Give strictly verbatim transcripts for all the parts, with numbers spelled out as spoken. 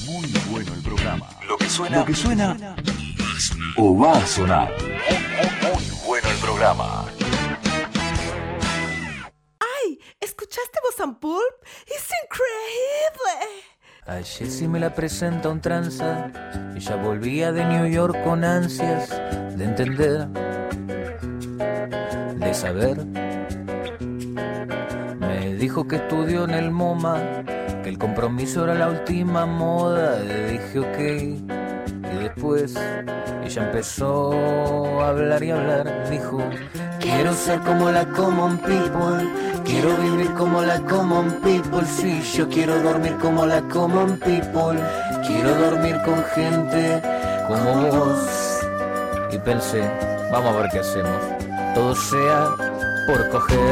Muy bueno el programa. Lo que suena, lo que suena o va a sonar. Muy, muy bueno el programa. ¡Ay! ¿Escuchaste Voz and Pulp? ¡Es increíble! A Jessie me la presenta un tranza. Ella volvía de New York con ansias de entender, de saber. Me dijo que estudió en el MoMA, que el compromiso era la última moda. Le dije ok, y después ella empezó a hablar y hablar. Dijo, quiero ser como la common people, quiero vivir como la common people. Sí, yo quiero dormir como la common people, quiero dormir con gente como vos. Y pensé, vamos a ver qué hacemos, todo sea por coger.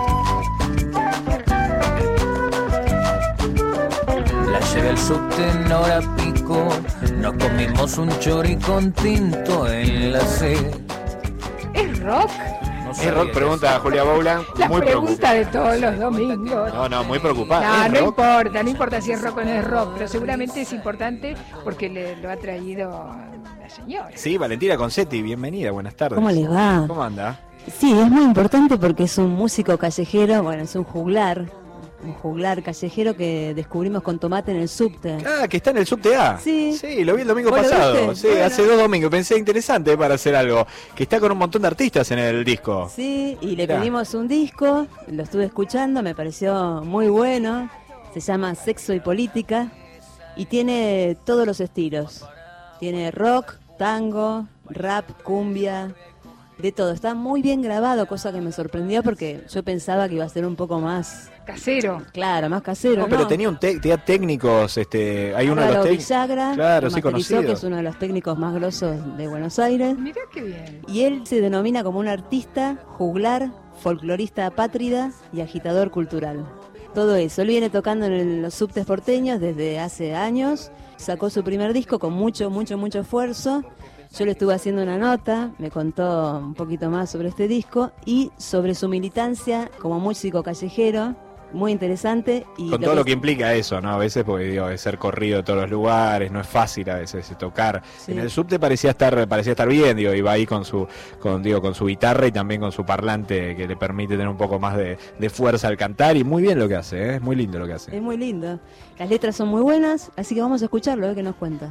La llevé al subte en hora pico, nos comimos un chori con tinto en la C. ¿Es rock? No Es rock, pregunta Julia Boulan. La Muy pregunta preocupada. de todos los domingos. No, no, muy preocupada. No, ¿Es no rock? importa, no importa si es rock o no es rock, pero seguramente es importante porque le, lo ha traído la señora. Sí, Valentina Concetti, bienvenida, buenas tardes. ¿Cómo les va? ¿Cómo anda? Sí, es muy importante porque es un músico callejero, bueno, es un juglar, un juglar callejero que descubrimos con Tomate en el subte. Ah, que está en el subte A. Sí. Sí, lo vi el domingo ¿Vos lo pasado. viste? Sí, Bueno. hace dos domingos. Pensé interesante para hacer algo. Que está con un montón de artistas en el disco. Sí, y le Mirá. pedimos un disco, lo estuve escuchando, me pareció muy bueno, se llama Sexo y Política y tiene todos los estilos. Tiene rock, tango, rap, cumbia, de todo. Está muy bien grabado, cosa que me sorprendió porque yo pensaba que iba a ser un poco más, Casero. claro, más casero. No, pero ¿no? tenía un te- tenía técnicos, este, hay uno de los Álvaro técnicos. Villagra, Claro, lo sí, masterizó, conocido. que es uno de los técnicos más grosos de Buenos Aires. Mirá qué bien. Y él se denomina como un artista, juglar, folclorista apátrida y agitador cultural. Todo eso. Él viene tocando en los subtes porteños desde hace años. Sacó su primer disco con mucho, mucho, mucho esfuerzo. Yo le estuve haciendo una nota, me contó un poquito más sobre este disco y sobre su militancia como músico callejero. Muy interesante. Y Con todo lo que implica eso, ¿no? A veces, porque digo, es ser corrido de todos los lugares, no es fácil a veces tocar. Sí. En el subte parecía estar, parecía estar bien, digo, iba ahí con su, con, digo, con su guitarra y también con su parlante que le permite tener un poco más de, de fuerza al cantar, y muy bien lo que hace, ¿eh? Es muy lindo lo que hace. Es muy lindo. Las letras son muy buenas, así que vamos a escucharlo, a ver qué nos cuenta.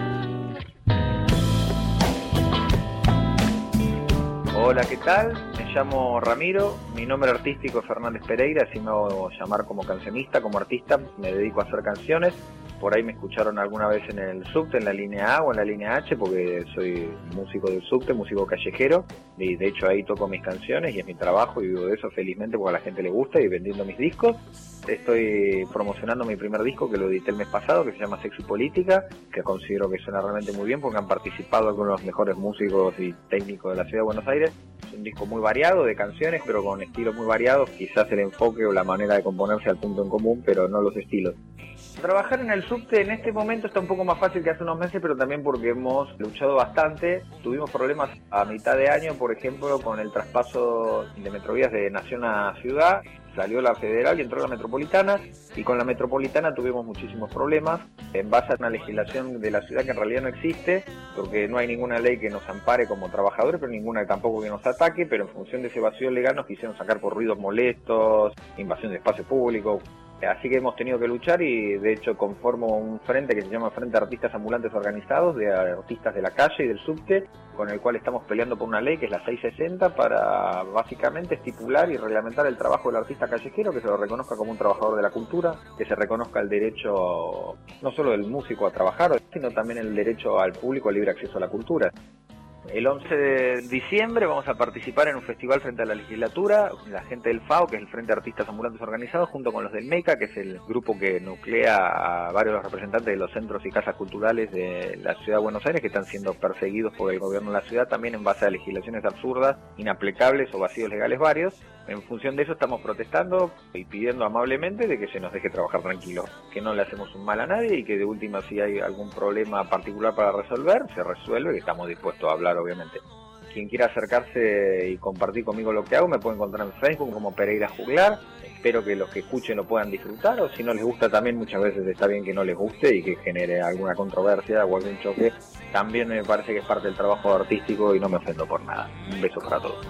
Hola, ¿qué tal? Me llamo Ramiro, mi nombre artístico es Fernández Pereira, así me hago llamar como cancionista, como artista, me dedico a hacer canciones. Por ahí me escucharon alguna vez en el subte, en la línea A o en la línea H, porque soy músico del subte, músico callejero, y de hecho ahí toco mis canciones y es mi trabajo y vivo de eso felizmente porque a la gente le gusta y vendiendo mis discos. Estoy promocionando mi primer disco que lo edité el mes pasado, que se llama Sexo y Política, que considero que suena realmente muy bien porque han participado algunos de los mejores músicos y técnicos de la ciudad de Buenos Aires. Es un disco muy variado de canciones, pero con estilos muy variados, quizás el enfoque o la manera de componerse al punto en común, pero no los estilos. Trabajar en el subte en este momento está un poco más fácil que hace unos meses, pero también porque hemos luchado bastante. Tuvimos problemas a mitad de año, por ejemplo, con el traspaso de Metrovías de Nación a Ciudad. Salió la federal y entró la metropolitana, y con la metropolitana tuvimos muchísimos problemas en base a una legislación de la ciudad que en realidad no existe, porque no hay ninguna ley que nos ampare como trabajadores, pero ninguna tampoco que nos ataque, pero en función de ese vacío legal nos quisieron sacar por ruidos molestos, invasión de espacio público. Así que hemos tenido que luchar y de hecho conformo un frente que se llama Frente de Artistas Ambulantes Organizados, de artistas de la calle y del subte, con el cual estamos peleando por una ley que es la seiscientos sesenta para básicamente estipular y reglamentar el trabajo del artista callejero, que se lo reconozca como un trabajador de la cultura, que se reconozca el derecho no solo del músico a trabajar, sino también el derecho al público a libre acceso a la cultura. El once de diciembre vamos a participar en un festival frente a la legislatura, la gente del F A O, que es el Frente de Artistas Ambulantes Organizados, junto con los del MECA, que es el grupo que nuclea a varios de los representantes de los centros y casas culturales de la ciudad de Buenos Aires, que están siendo perseguidos por el gobierno de la ciudad, también en base a legislaciones absurdas, inaplicables o vacíos legales varios. En función de eso estamos protestando y pidiendo amablemente de que se nos deje trabajar tranquilo, que no le hacemos un mal a nadie y que de última si hay algún problema particular para resolver, se resuelve, que estamos dispuestos a hablar obviamente. quien quiera acercarse y compartir conmigo lo que hago me puede encontrar en Facebook como Pereira Juglar. Espero que los que escuchen lo puedan disfrutar, o si no les gusta también, muchas veces está bien que no les guste y que genere alguna controversia o algún choque. También me parece que es parte del trabajo artístico y no me ofendo por nada. Un beso para todos.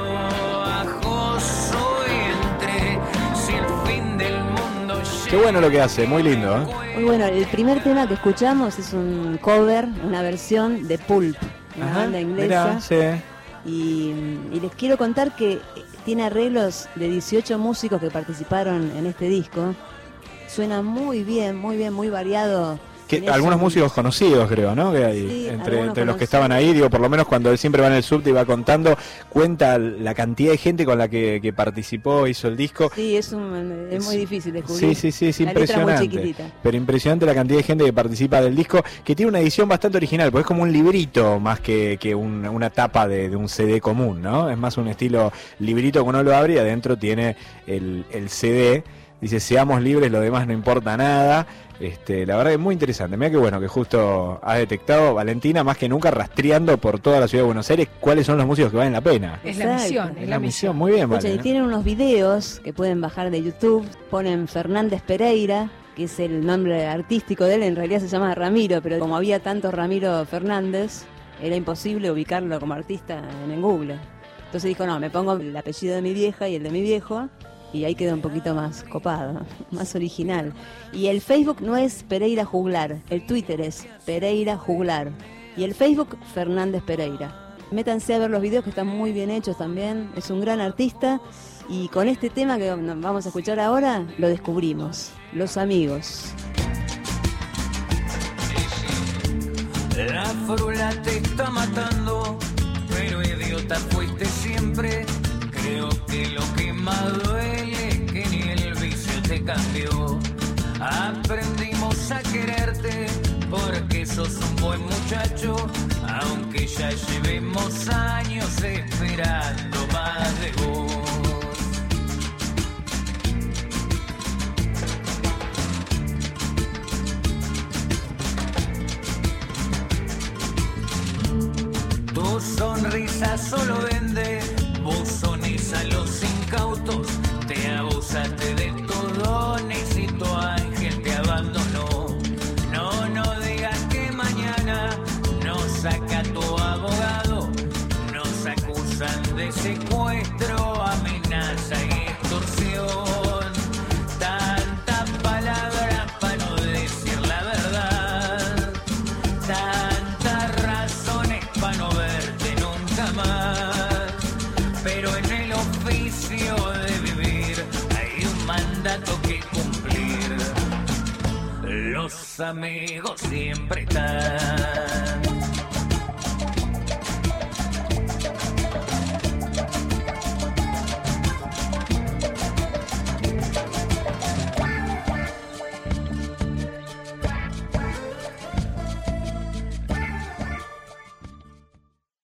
Qué bueno lo que hace, muy lindo, ¿eh? Muy bueno, el primer tema que escuchamos es un cover, una versión de Pulp, una Ajá, banda inglesa. mirá, sí. Y, y les quiero contar que tiene arreglos de dieciocho músicos que participaron en este disco. Suena muy bien, muy bien, muy variado. Que Tenés algunos un- músicos conocidos, creo, ¿no? Que hay Sí, entre, algunos entre los que conocidos. estaban ahí, digo, por lo menos cuando él siempre va en el subte y va contando, cuenta la cantidad de gente con la que, que participó, hizo el disco. Sí, es, un, es muy difícil descubrir. Sí, sí, sí, es La letra muy impresionante. chiquitita. Pero impresionante la cantidad de gente que participa del disco, que tiene una edición bastante original, porque es como un librito más que, que un- una tapa de, de un C D común, ¿no? Es más un estilo librito que uno lo abre y adentro tiene el, el C D. Dice, seamos libres, lo demás no importa nada. Este, la verdad que es muy interesante. Mira qué bueno que justo has detectado, Valentina, más que nunca rastreando por toda la ciudad de Buenos Aires cuáles son los músicos que valen la pena. Es la Exacto. misión, es la misión. Muy bien, Escucha, Valen, y ¿eh? tienen unos videos que pueden bajar de YouTube. Ponen Fernández Pereira, que es el nombre artístico de él. En realidad se llama Ramiro, pero como había tanto Ramiro Fernández, era imposible ubicarlo como artista en, en Google. Entonces dijo, no, me pongo el apellido de mi vieja y el de mi viejo, y ahí queda un poquito más copado, más original. Y el Facebook no es Pereira Juglar, el Twitter es Pereira Juglar. Y el Facebook, Fernández Pereira. Métanse a ver los videos que están muy bien hechos también, es un gran artista. Y con este tema que vamos a escuchar ahora, lo descubrimos, Los Amigos. La frula te está matando, pero idiota fuiste siempre. Creo que lo que más duele es que ni el vicio te cambió. Aprendimos a quererte porque sos un buen muchacho, aunque ya llevemos años esperando más de vos. Tu sonrisa solo vende buzones a los incautos. Te abusaste de tu dones y tu ángel te abandonó. No, no digas que mañana nos saca tu abogado. Nos acusan de secuestro, amenaza y extorsión. Tantas palabras para no decir la verdad. Tantas razones para no verte nunca más. Pero en el oficio de vivir hay un mandato que cumplir. Los amigos siempre están.